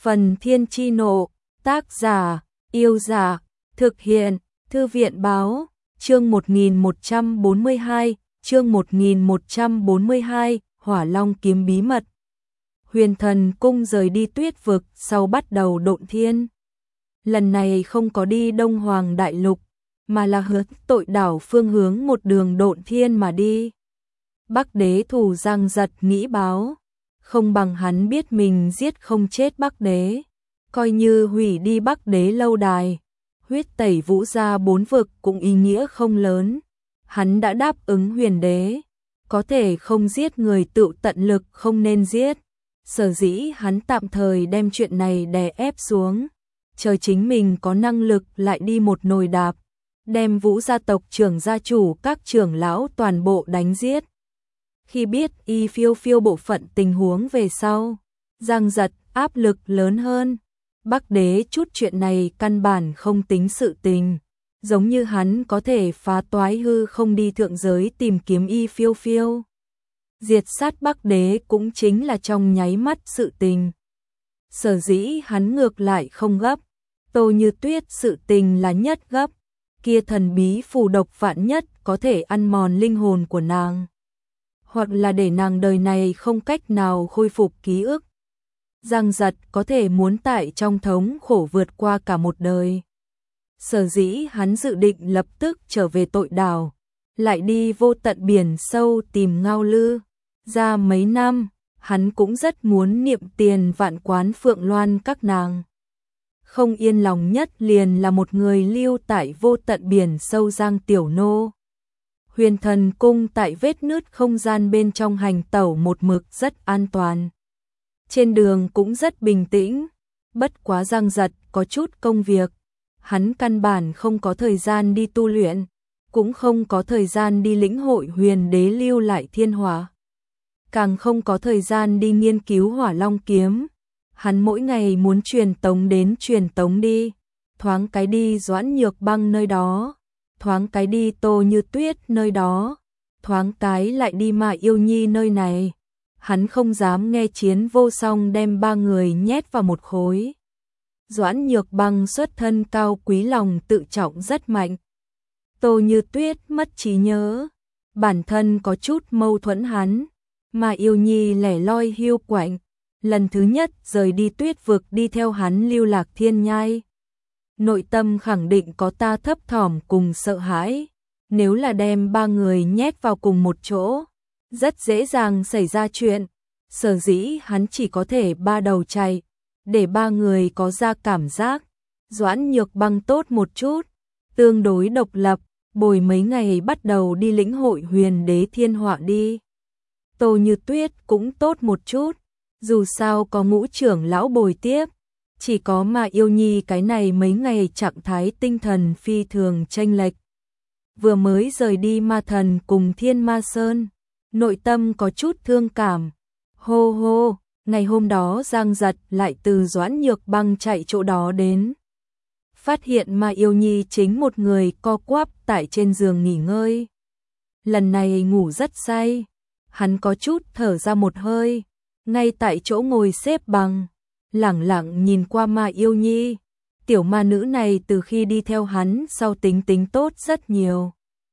Phần Thiên Chi Nộ, tác giả, Yêu Giả, thực hiện, Thư viện Báo, chương 1142, chương 1142, Hỏa Long Kiếm Bí Mật. Huyền Thần Cung rời đi Tuyết Vực sau bắt đầu Độn Thiên. Lần này không có đi Đông Hoàng Đại Lục, mà là hướng Tội Đảo phương hướng một đường Độn Thiên mà đi. Bắc Đế Thủ Giang Giật nghĩ báo, không bằng hắn biết mình giết không chết Bắc Đế, coi như hủy đi Bắc Đế lâu đài, huyết tẩy Vũ gia 4 vực cũng ý nghĩa không lớn. Hắn đã đáp ứng Huyền Đế, có thể không giết người tự tận lực không nên giết. Sở dĩ hắn tạm thời đem chuyện này đè ép xuống, chờ chính mình có năng lực lại đi một nồi đạp, đem Vũ gia tộc trưởng gia chủ các trưởng lão toàn bộ đánh giết. Khi biết Y Phiêu Phiêu bộ phận tình huống về sau, Giang Giật áp lực lớn hơn. Bắc Đế chút chuyện này căn bản không tính sự tình, giống như hắn có thể phá toái hư không đi thượng giới tìm kiếm Y Phiêu Phiêu. Diệt sát Bắc Đế cũng chính là trong nháy mắt sự tình. Sở dĩ hắn ngược lại không gấp, Tô Như Tuyết sự tình là nhất gấp, kia thần bí phù độc vạn nhất có thể ăn mòn linh hồn của nàng, hoặc là để nàng đời này không cách nào khôi phục ký ức. Giang Giật có thể muốn tại trong thống khổ vượt qua cả một đời. Sở dĩ hắn dự định lập tức trở về Tội Đảo, lại đi vô tận biển sâu tìm Ngao Lư. Ra mấy năm, hắn cũng rất muốn niệm tiền vạn quán Phượng Loan các nàng. Không yên lòng nhất liền là một người lưu tại vô tận biển sâu Giang Tiểu Nô. Huyền Thần Cung tại vết nứt không gian bên trong hành tẩu một mực rất an toàn. Trên đường cũng rất bình tĩnh, bất quá Giang Giật có chút công việc. Hắn căn bản không có thời gian đi tu luyện, cũng không có thời gian đi lĩnh hội Huyền Đế lưu lại thiên hỏa, càng không có thời gian đi nghiên cứu Hỏa Long Kiếm. Hắn mỗi ngày muốn truyền tống đến truyền tống đi, thoáng cái đi Doãn Nhược Băng nơi đó, thoáng cái đi Tô Như Tuyết nơi đó, thoáng cái lại đi Mã Yêu Nhi nơi này. Hắn không dám nghe Chiến Vô Song đem 3 người nhét vào một khối. Doãn Nhược Băng xuất thân cao quý, lòng tự trọng rất mạnh. Tô Như Tuyết mất trí nhớ, bản thân có chút mâu thuẫn hắn. Mã Yêu Nhi lẻ loi hiu quạnh, lần thứ nhất rời đi Tuyết Vực đi theo hắn lưu lạc thiên nhai. Nội tâm khẳng định có ta thấp thỏm cùng sợ hãi, nếu là đem 3 người nhét vào cùng một chỗ, rất dễ dàng xảy ra chuyện. Sở dĩ hắn chỉ có thể 3 đầu chạy, để 3 người có ra cảm giác. Doãn Nhược Băng tốt một chút, tương đối độc lập, bồi mấy ngày bắt đầu đi lĩnh hội Huyền Đế thiên họa đi. Tô Như Tuyết cũng tốt một chút, dù sao có Ngũ trưởng lão bồi tiếp. Chỉ có Mã Yêu Nhi cái này mấy ngày trạng thái tinh thần phi thường chênh lệch. Vừa mới rời đi Ma Thần cùng Thiên Ma Sơn, nội tâm có chút thương cảm. Hô hô, ngày hôm đó Giang Giật lại từ Doãn Nhược Băng chạy chỗ đó đến. Phát hiện Mã Yêu Nhi chính một người co quắp tại trên giường nghỉ ngơi. Lần này ngủ rất say, hắn có chút thở ra một hơi, ngay tại chỗ ngồi xếp bằng, lẳng lặng nhìn qua Mã Yêu Nhi. Tiểu ma nữ này từ khi đi theo hắn sau tính tính tốt rất nhiều.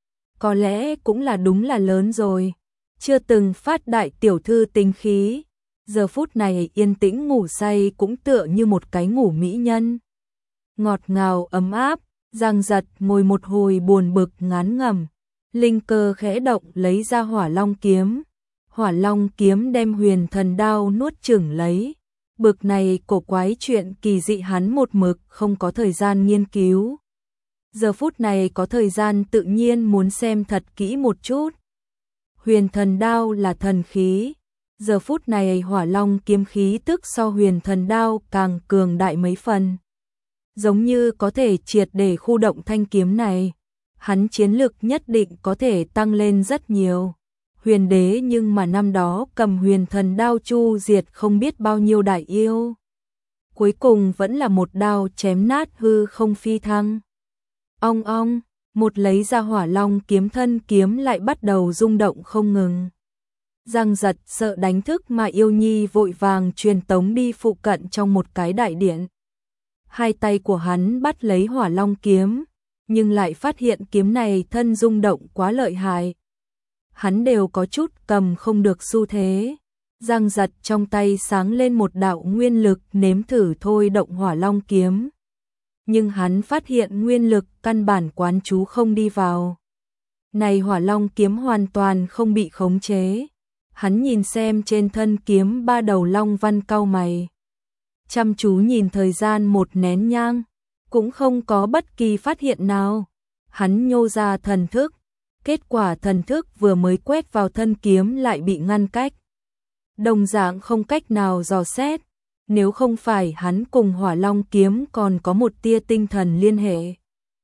Có lẽ cũng là đúng là lớn rồi, chưa từng phát đại tiểu thư tính khí. Giờ phút này yên tĩnh ngủ say cũng tựa như một cái ngủ mỹ nhân. Ngọt ngào ấm áp, Giang Giật ngồi một hồi buồn bực ngán ngẩm. Linh cơ khẽ động lấy ra Hỏa Long Kiếm. Hỏa Long Kiếm đem Huyền Thần Đao nuốt chửng lấy. Bực này cổ quái chuyện kỳ dị hắn một mực không có thời gian nghiên cứu. Giờ phút này có thời gian tự nhiên muốn xem thật kỹ một chút. Huyền Thần Đao là thần khí. Giờ phút này Hỏa Long Kiếm khí tức so Huyền Thần Đao càng cường đại mấy phần. Giống như có thể triệt để khu động thanh kiếm này. Hắn chiến lực nhất định có thể tăng lên rất nhiều. Huyền Đế nhưng mà năm đó cầm Huyền Thần Đao chu diệt không biết bao nhiêu đại yêu. Cuối cùng vẫn là một đao chém nát hư không phi thăng. Ong ong, một lấy ra Hỏa Long Kiếm thân kiếm lại bắt đầu rung động không ngừng. Giang Giật sợ đánh thức mà Yêu Nhi vội vàng truyền tống đi phụ cận trong một cái đại điện. Hai tay của hắn bắt lấy Hỏa Long kiếm, nhưng lại phát hiện kiếm này thân rung động quá lợi hại. Hắn đều có chút cầm không được xu thế. Giang Giật trong tay sáng lên một đạo nguyên lực nếm thử thôi động Hỏa Long kiếm. Nhưng hắn phát hiện nguyên lực căn bản quán chú không đi vào. Này Hỏa Long kiếm hoàn toàn không bị khống chế. Hắn nhìn xem trên thân kiếm 3 đầu long văn cau mày. Chăm chú nhìn thời gian một nén nhang, cũng không có bất kỳ phát hiện nào. Hắn nhô ra thần thức, kết quả thần thức vừa mới quét vào thân kiếm lại bị ngăn cách. Đồng dạng không cách nào dò xét, nếu không phải hắn cùng Hỏa Long kiếm còn có một tia tinh thần liên hệ.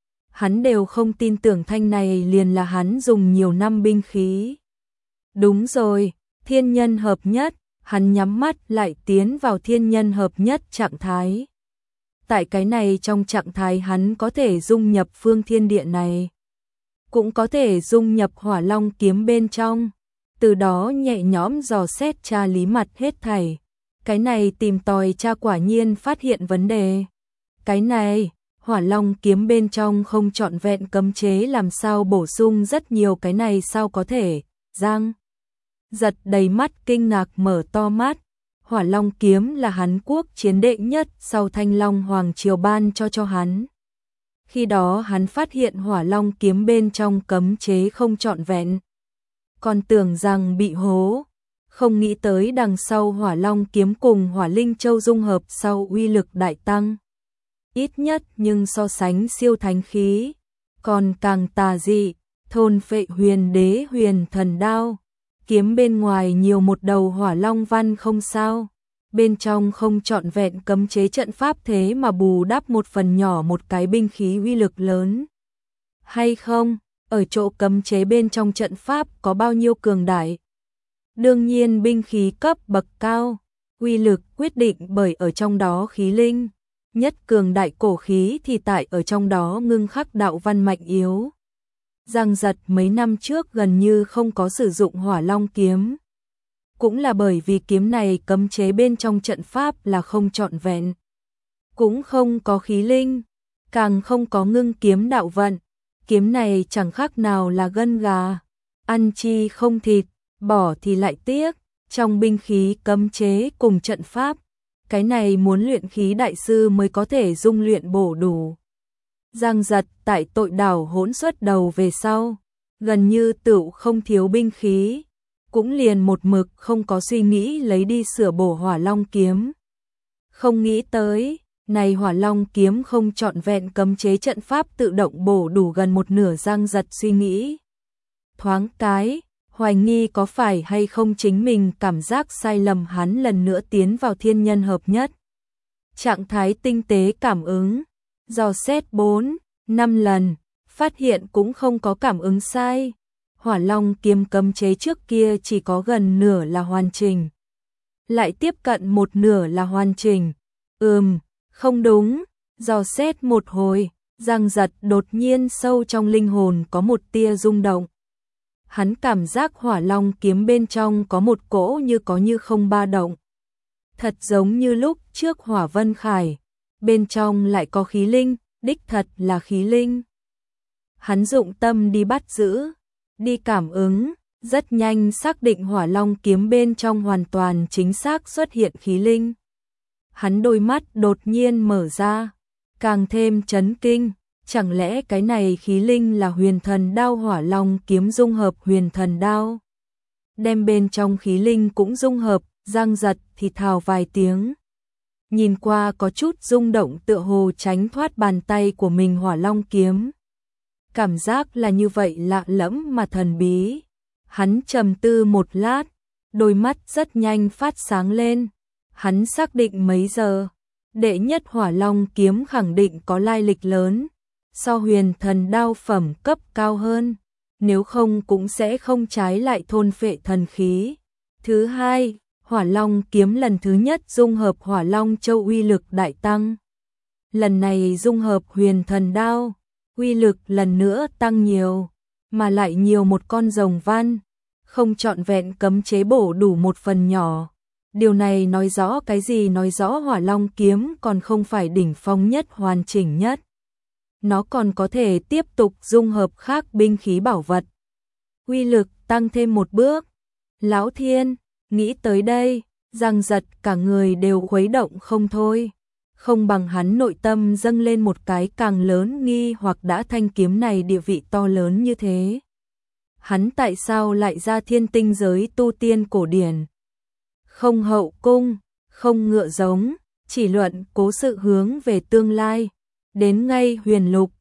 Hắn đều không tin tưởng thanh này liền là hắn dùng nhiều năm binh khí. Đúng rồi, thiên nhân hợp nhất, hắn nhắm mắt lại tiến vào thiên nhân hợp nhất trạng thái. Tại cái này trong trạng thái hắn có thể dung nhập phương thiên địa này, cũng có thể dung nhập Hỏa Long kiếm bên trong, từ đó nhẹ nhõm dò xét tra lý mặt hết thảy. Cái này tìm tòi tra quả nhiên phát hiện vấn đề. Cái này, Hỏa Long kiếm bên trong không trọn vẹn cấm chế làm sao bổ sung rất nhiều cái này sao có thể. Giang Giật đầy mắt kinh ngạc mở to mắt. Hỏa Long kiếm là hắn quốc chiến đệ nhất sau Thanh Long Hoàng Triều ban cho hắn. Khi đó hắn phát hiện Hỏa Long kiếm bên trong cấm chế không trọn vẹn, còn tưởng rằng bị hố, không nghĩ tới đằng sau Hỏa Long kiếm cùng Hỏa Linh Châu dung hợp sau uy lực đại tăng. Ít nhất nhưng so sánh siêu thánh khí, còn càng tà dị, thôn phệ huyền đế huyền thần đao. Kiếm bên ngoài nhiều một đầu hỏa long văn không sao, bên trong không trọn vẹn cấm chế trận pháp thế mà bù đắp một phần nhỏ một cái binh khí uy lực lớn. Hay không, ở chỗ cấm chế bên trong trận pháp có bao nhiêu cường đại? Đương nhiên binh khí cấp bậc cao, uy lực quyết định bởi ở trong đó khí linh, nhất cường đại cổ khí thì tại ở trong đó ngưng khắc đạo văn mạnh yếu. Giang Giật mấy năm trước gần như không có sử dụng Hỏa Long kiếm. Cũng là bởi vì kiếm này cấm chế bên trong trận pháp là không trọn vẹn. Cũng không có khí linh, càng không có ngưng kiếm đạo vận. Kiếm này chẳng khác nào là gân gà, ăn chi không thịt, bỏ thì lại tiếc. Trong binh khí cấm chế cùng trận pháp, cái này muốn luyện khí đại sư mới có thể dung luyện bổ đủ. Giang Giật tại tội đảo hỗn xuất đầu về sau, gần như tựu không thiếu binh khí, cũng liền một mực không có suy nghĩ lấy đi sửa bổ Hỏa Long kiếm. Không nghĩ tới, này Hỏa Long kiếm không trọn vẹn cấm chế trận pháp tự động bổ đủ gần một nửa. Giang Giật suy nghĩ thoáng cái, hoài nghi có phải hay không chính mình cảm giác sai lầm. Hắn lần nữa tiến vào thiên nhân hợp nhất trạng thái tinh tế cảm ứng, dò xét 4-5 lần, phát hiện cũng không có cảm ứng sai. Hỏa Long kiếm cấm chế trước kia chỉ có gần nửa là hoàn chỉnh, lại tiếp cận một nửa là hoàn chỉnh. Không đúng, dò xét một hồi, Giang Giật đột nhiên sâu trong linh hồn có một tia rung động. Hắn cảm giác Hỏa Long kiếm bên trong có một cỗ như có như không ba động. Thật giống như lúc trước Hỏa Vân Khải, bên trong lại có khí linh, đích thật là khí linh. Hắn dụng tâm đi bắt giữ, đi cảm ứng, rất nhanh xác định Hỏa Long kiếm bên trong hoàn toàn chính xác xuất hiện khí linh. Hắn đôi mắt đột nhiên mở ra, càng thêm chấn kinh, chẳng lẽ cái này khí linh là huyền thần đao? Hỏa Long kiếm dung hợp huyền thần đao, đem bên trong khí linh cũng dung hợp. Giang Giật thì thào vài tiếng, nhìn qua có chút rung động, tựa hồ tránh thoát bàn tay của mình Hỏa Long kiếm. Cảm giác là như vậy lạ lẫm mà thần bí. Hắn trầm tư một lát, đôi mắt rất nhanh phát sáng lên. Hắn xác định mấy giờ, đệ nhất Hỏa Long kiếm khẳng định có lai lịch lớn, so huyền thần đao phẩm cấp cao hơn, nếu không cũng sẽ không trái lại thôn phệ thần khí. Thứ hai, Hỏa Long kiếm lần thứ nhất dung hợp Hỏa Long Châu uy lực đại tăng. Lần này dung hợp huyền thần đao, uy lực lần nữa tăng nhiều, mà lại nhiều một con rồng văn. không trọn vẹn cấm chế bổ đủ một phần nhỏ. Điều này nói rõ cái gì? Nói rõ Hỏa Long kiếm còn không phải đỉnh phong nhất, hoàn chỉnh nhất. Nó còn có thể tiếp tục dung hợp khác binh khí bảo vật. Uy lực tăng thêm một bước. Lão Thiên, nghĩ tới đây, Giang Giật cả người đều khuấy động không thôi. Không bằng hắn nội tâm dâng lên một cái càng lớn nghi hoặc, đã thanh kiếm này địa vị to lớn như thế. Hắn tại sao lại ra Thiên Tinh giới tu tiên cổ điển? Không hậu cung, không ngựa giống, chỉ luận cố sự hướng về tương lai. Đến ngay Huyền Lục,